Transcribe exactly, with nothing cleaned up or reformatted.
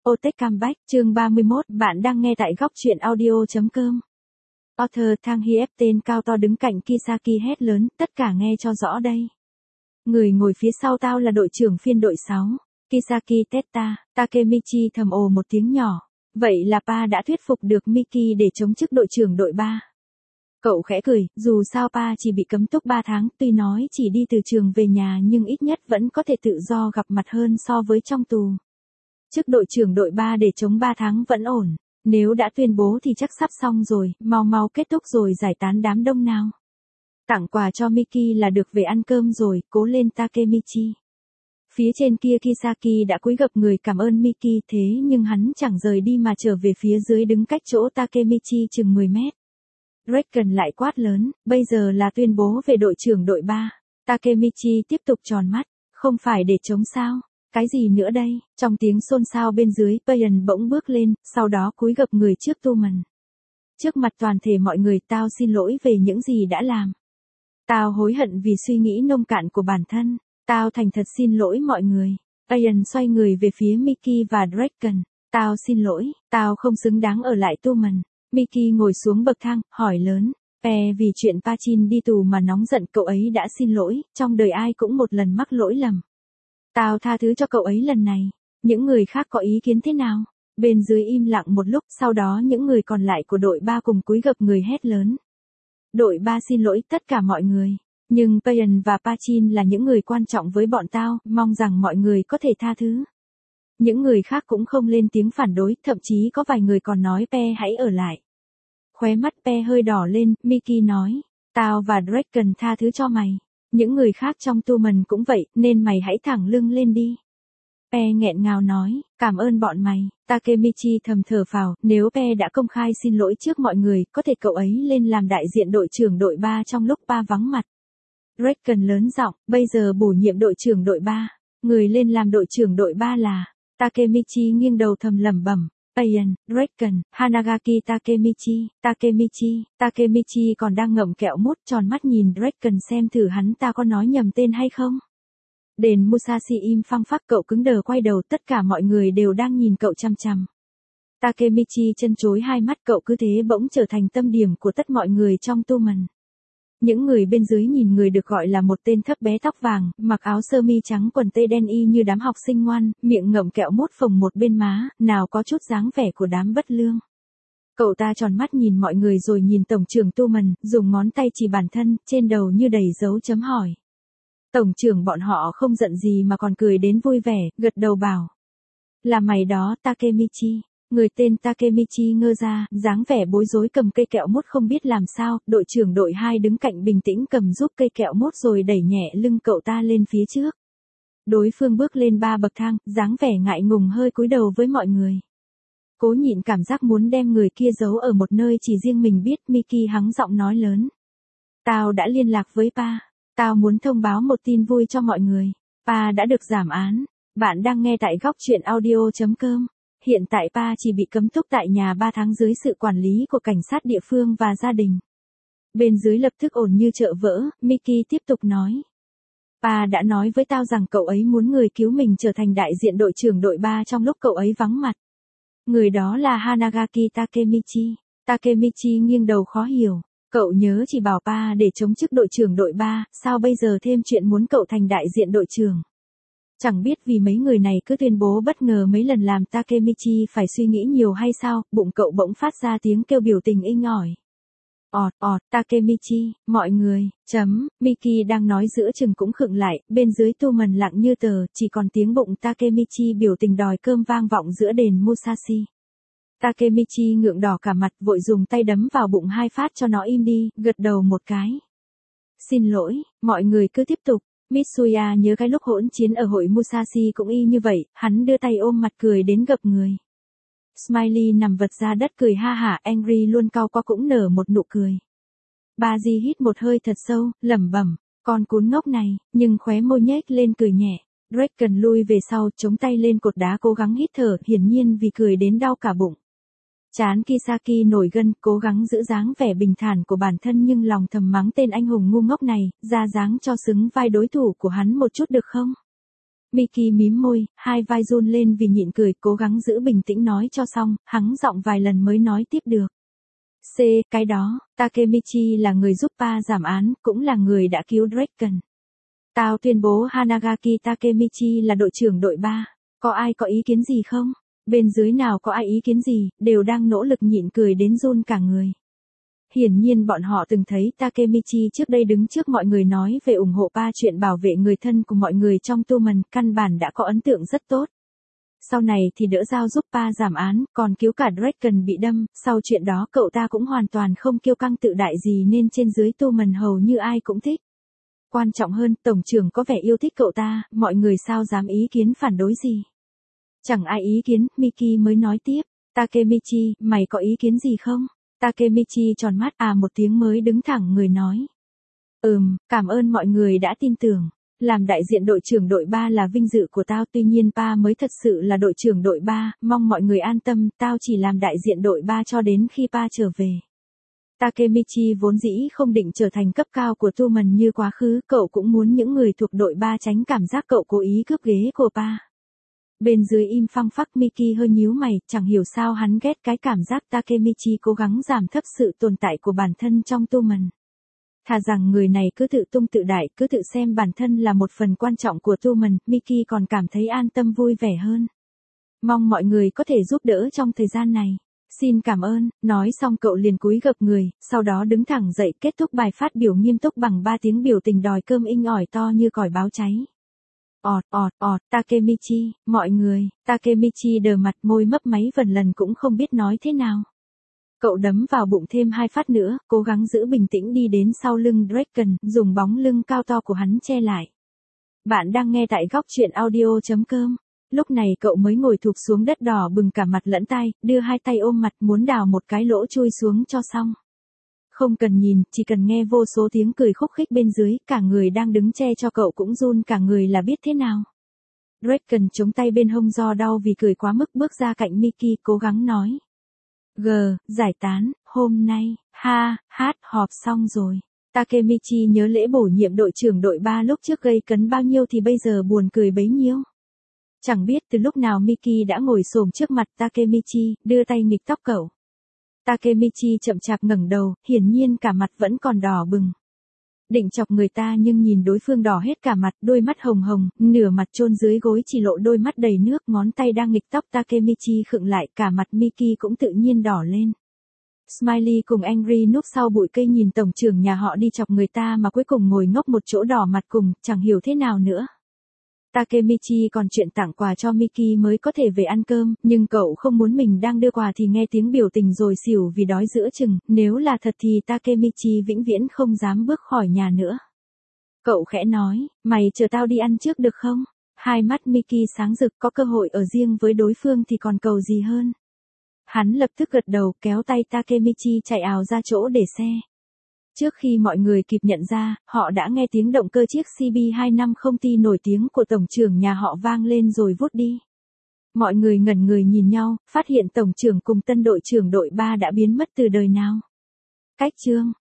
Otech Comeback, chương ba mươi mốt, bạn đang nghe tại góc truyện audio chấm com. Arthur Thang Hiếp tên cao to đứng cạnh Kisaki hét lớn, tất cả nghe cho rõ đây. Người ngồi phía sau tao là đội trưởng phiên đội sáu, Kisaki Teta. Takemichi thầm ồ một tiếng nhỏ. Vậy là Pa đã thuyết phục được Miki để chống chức đội trưởng đội ba. Cậu khẽ cười, dù sao Pa chỉ bị cấm túc ba tháng, tuy nói chỉ đi từ trường về nhà nhưng ít nhất vẫn có thể tự do gặp mặt hơn so với trong tù. Chức đội trưởng đội ba để chống ba tháng vẫn ổn, nếu đã tuyên bố thì chắc sắp xong rồi, mau mau kết thúc rồi giải tán đám đông nào. Tặng quà cho Miki là được về ăn cơm rồi, cố lên Takemichi. Phía trên kia Kisaki đã cúi gập người cảm ơn Miki, thế nhưng hắn chẳng rời đi mà trở về phía dưới đứng cách chỗ Takemichi chừng mười mét. Draken lại quát lớn, bây giờ là tuyên bố về đội trưởng đội ba. Takemichi tiếp tục tròn mắt, không phải để chống sao? Cái gì nữa đây? Trong tiếng xôn xao bên dưới, Payan bỗng bước lên, sau đó cúi gập người trước Tuman. Trước mặt toàn thể mọi người, tao xin lỗi về những gì đã làm. Tao hối hận vì suy nghĩ nông cạn của bản thân. Tao thành thật xin lỗi mọi người. Payan xoay người về phía Miki và Draken. Tao xin lỗi, tao không xứng đáng ở lại Tuman. Miki ngồi xuống bậc thang, hỏi lớn. Pe vì chuyện Pachin đi tù mà nóng giận, cậu ấy đã xin lỗi, trong đời ai cũng một lần mắc lỗi lầm. Tao tha thứ cho cậu ấy lần này. Những người khác có ý kiến thế nào? Bên dưới im lặng một lúc, sau đó những người còn lại của đội ba cùng cúi gập người hét lớn. Đội ba xin lỗi tất cả mọi người. Nhưng Payan và Pachin là những người quan trọng với bọn tao, mong rằng mọi người có thể tha thứ. Những người khác cũng không lên tiếng phản đối, thậm chí có vài người còn nói Pe hãy ở lại. Khóe mắt Pe hơi đỏ lên, Miki nói. Tao và Draken tha thứ cho mày. Những người khác trong Tuman cũng vậy, nên mày hãy thẳng lưng lên đi. Pe nghẹn ngào nói, cảm ơn bọn mày. Takemichi thầm thở phào, nếu Pe đã công khai xin lỗi trước mọi người, có thể cậu ấy lên làm đại diện đội trưởng đội ba trong lúc Pa vắng mặt. Draken lớn giọng, bây giờ bổ nhiệm đội trưởng đội ba. Người lên làm đội trưởng đội ba là... Takemichi nghiêng đầu thầm lẩm bẩm. Payan, Draken, Hanagaki Takemichi, Takemichi, Takemichi còn đang ngậm kẹo mút tròn mắt nhìn Draken xem thử hắn ta có nói nhầm tên hay không. Đền Musashi im phăng phắc, cậu cứng đờ quay đầu, tất cả mọi người đều đang nhìn cậu chằm chằm. Takemichi chân chối hai mắt, cậu cứ thế bỗng trở thành tâm điểm của tất mọi người trong Tuman. Những người bên dưới nhìn người được gọi là một tên thấp bé tóc vàng, mặc áo sơ mi trắng quần tây đen y như đám học sinh ngoan, miệng ngậm kẹo mút phồng một bên má, nào có chút dáng vẻ của đám bất lương. Cậu ta tròn mắt nhìn mọi người rồi nhìn tổng trưởng Tuman, dùng ngón tay chỉ bản thân, trên đầu như đầy dấu chấm hỏi. Tổng trưởng bọn họ không giận gì mà còn cười đến vui vẻ, gật đầu bảo. Là mày đó, Takemichi. Người tên Takemichi ngơ ra, dáng vẻ bối rối cầm cây kẹo mút không biết làm sao, đội trưởng đội hai đứng cạnh bình tĩnh cầm giúp cây kẹo mút rồi đẩy nhẹ lưng cậu ta lên phía trước. Đối phương bước lên ba bậc thang, dáng vẻ ngại ngùng hơi cúi đầu với mọi người. Cố nhịn cảm giác muốn đem người kia giấu ở một nơi chỉ riêng mình biết, Miki hắng giọng nói lớn. Tao đã liên lạc với Pa. Tao muốn thông báo một tin vui cho mọi người. Pa đã được giảm án. Bạn đang nghe tại góc truyện audio chấm com. Hiện tại Pa chỉ bị cấm túc tại nhà ba tháng dưới sự quản lý của cảnh sát địa phương và gia đình. Bên dưới lập tức ổn như chợ vỡ, Miki tiếp tục nói. Pa đã nói với tao rằng cậu ấy muốn người cứu mình trở thành đại diện đội trưởng đội ba trong lúc cậu ấy vắng mặt. Người đó là Hanagaki Takemichi. Takemichi nghiêng đầu khó hiểu. Cậu nhớ chỉ bảo Pa để chống chức đội trưởng đội ba, sao bây giờ thêm chuyện muốn cậu thành đại diện đội trưởng? Chẳng biết vì mấy người này cứ tuyên bố bất ngờ mấy lần làm Takemichi phải suy nghĩ nhiều hay sao, bụng cậu bỗng phát ra tiếng kêu biểu tình inh ỏi. Ọt, ọt, Takemichi, mọi người, chấm, Miki đang nói giữa chừng cũng khựng lại, bên dưới Tuman lặng như tờ, chỉ còn tiếng bụng Takemichi biểu tình đòi cơm vang vọng giữa đền Musashi. Takemichi ngượng đỏ cả mặt, vội dùng tay đấm vào bụng hai phát cho nó im đi, gật đầu một cái. Xin lỗi, mọi người cứ tiếp tục. Mitsuya nhớ cái lúc hỗn chiến ở hội Musashi cũng y như vậy, hắn đưa tay ôm mặt cười đến gập người. Smiley nằm vật ra đất cười ha hả, Angry luôn cau qua cũng nở một nụ cười. Baji hít một hơi thật sâu, lẩm bẩm, con cún ngốc này, nhưng khóe môi nhếch lên cười nhẹ. Draken lui về sau, chống tay lên cột đá cố gắng hít thở, hiển nhiên vì cười đến đau cả bụng. Chán Kisaki nổi gân, cố gắng giữ dáng vẻ bình thản của bản thân nhưng lòng thầm mắng tên anh hùng ngu ngốc này, ra dáng cho xứng vai đối thủ của hắn một chút được không? Mickey mím môi, hai vai run lên vì nhịn cười, cố gắng giữ bình tĩnh nói cho xong, hắng giọng vài lần mới nói tiếp được. C, cái đó, Takemichi là người giúp Pa giảm án, cũng là người đã cứu Draken. Tao tuyên bố Hanagaki Takemichi là đội trưởng đội ba, có ai có ý kiến gì không? Bên dưới nào có ai ý kiến gì, đều đang nỗ lực nhịn cười đến run cả người. Hiển nhiên bọn họ từng thấy Takemichi trước đây đứng trước mọi người nói về ủng hộ Pa chuyện bảo vệ người thân của mọi người trong Tumen, căn bản đã có ấn tượng rất tốt. Sau này thì đỡ dao giúp Pa giảm án, còn cứu cả Draken bị đâm, sau chuyện đó cậu ta cũng hoàn toàn không kiêu căng tự đại gì nên trên dưới Tumen hầu như ai cũng thích. Quan trọng hơn, tổng trưởng có vẻ yêu thích cậu ta, mọi người sao dám ý kiến phản đối gì. Chẳng ai ý kiến, Mickey mới nói tiếp, Takemichi, mày có ý kiến gì không? Takemichi tròn mắt à một tiếng mới đứng thẳng người nói. Ừm, cảm ơn mọi người đã tin tưởng. Làm đại diện đội trưởng đội ba là vinh dự của tao, tuy nhiên Pa mới thật sự là đội trưởng đội ba, mong mọi người an tâm, tao chỉ làm đại diện đội ba cho đến khi Pa trở về. Takemichi vốn dĩ không định trở thành cấp cao của Tumen như quá khứ, cậu cũng muốn những người thuộc đội ba tránh cảm giác cậu cố ý cướp ghế của Pa. Bên dưới im phăng phắc, Mickey hơi nhíu mày, chẳng hiểu sao hắn ghét cái cảm giác Takemichi cố gắng giảm thấp sự tồn tại của bản thân trong Tumen. Thà rằng người này cứ tự tung tự đại, cứ tự xem bản thân là một phần quan trọng của Tumen, Mickey còn cảm thấy an tâm vui vẻ hơn. Mong mọi người có thể giúp đỡ trong thời gian này. Xin cảm ơn, nói xong cậu liền cúi gập người, sau đó đứng thẳng dậy kết thúc bài phát biểu nghiêm túc bằng ba tiếng biểu tình đòi cơm inh ỏi to như còi báo cháy. Ọt, ọt, ọt, Takemichi, mọi người, Takemichi đờ mặt, môi mấp máy vần lần cũng không biết nói thế nào. Cậu đấm vào bụng thêm hai phát nữa, cố gắng giữ bình tĩnh đi đến sau lưng Draken, dùng bóng lưng cao to của hắn che lại. Bạn đang nghe tại góc truyện audio chấm com. Lúc này cậu mới ngồi thụp xuống đất đỏ bừng cả mặt lẫn tai, đưa hai tay ôm mặt muốn đào một cái lỗ chui xuống cho xong. Không cần nhìn, chỉ cần nghe vô số tiếng cười khúc khích bên dưới, cả người đang đứng che cho cậu cũng run cả người là biết thế nào. Draken chống tay bên hông do đau vì cười quá mức bước ra cạnh Mickey cố gắng nói. G, giải tán, hôm nay, ha, hát, họp xong rồi. Takemichi nhớ lễ bổ nhiệm đội trưởng đội ba lúc trước gây cấn bao nhiêu thì bây giờ buồn cười bấy nhiêu. Chẳng biết từ lúc nào Mickey đã ngồi xổm trước mặt Takemichi, đưa tay nghịch tóc cậu. Takemichi chậm chạp ngẩng đầu, hiển nhiên cả mặt vẫn còn đỏ bừng. Định chọc người ta nhưng nhìn đối phương đỏ hết cả mặt, đôi mắt hồng hồng, nửa mặt chôn dưới gối chỉ lộ đôi mắt đầy nước, ngón tay đang nghịch tóc Takemichi khựng lại, cả mặt Mickey cũng tự nhiên đỏ lên. Smiley cùng Angry núp sau bụi cây nhìn tổng trưởng nhà họ đi chọc người ta mà cuối cùng ngồi ngốc một chỗ đỏ mặt cùng, chẳng hiểu thế nào nữa. Takemichi còn chuyện tặng quà cho Mickey mới có thể về ăn cơm, nhưng cậu không muốn mình đang đưa quà thì nghe tiếng biểu tình rồi xỉu vì đói giữa chừng, nếu là thật thì Takemichi vĩnh viễn không dám bước khỏi nhà nữa. Cậu khẽ nói, mày chờ tao đi ăn trước được không? Hai mắt Mickey sáng rực, có cơ hội ở riêng với đối phương thì còn cầu gì hơn. Hắn lập tức gật đầu kéo tay Takemichi chạy ào ra chỗ để xe. Trước khi mọi người kịp nhận ra, họ đã nghe tiếng động cơ chiếc C B hai năm không ti nổi tiếng của tổng trưởng nhà họ vang lên rồi vút đi. Mọi người ngẩn người nhìn nhau, phát hiện tổng trưởng cùng tân đội trưởng đội ba đã biến mất từ đời nào. Cách chương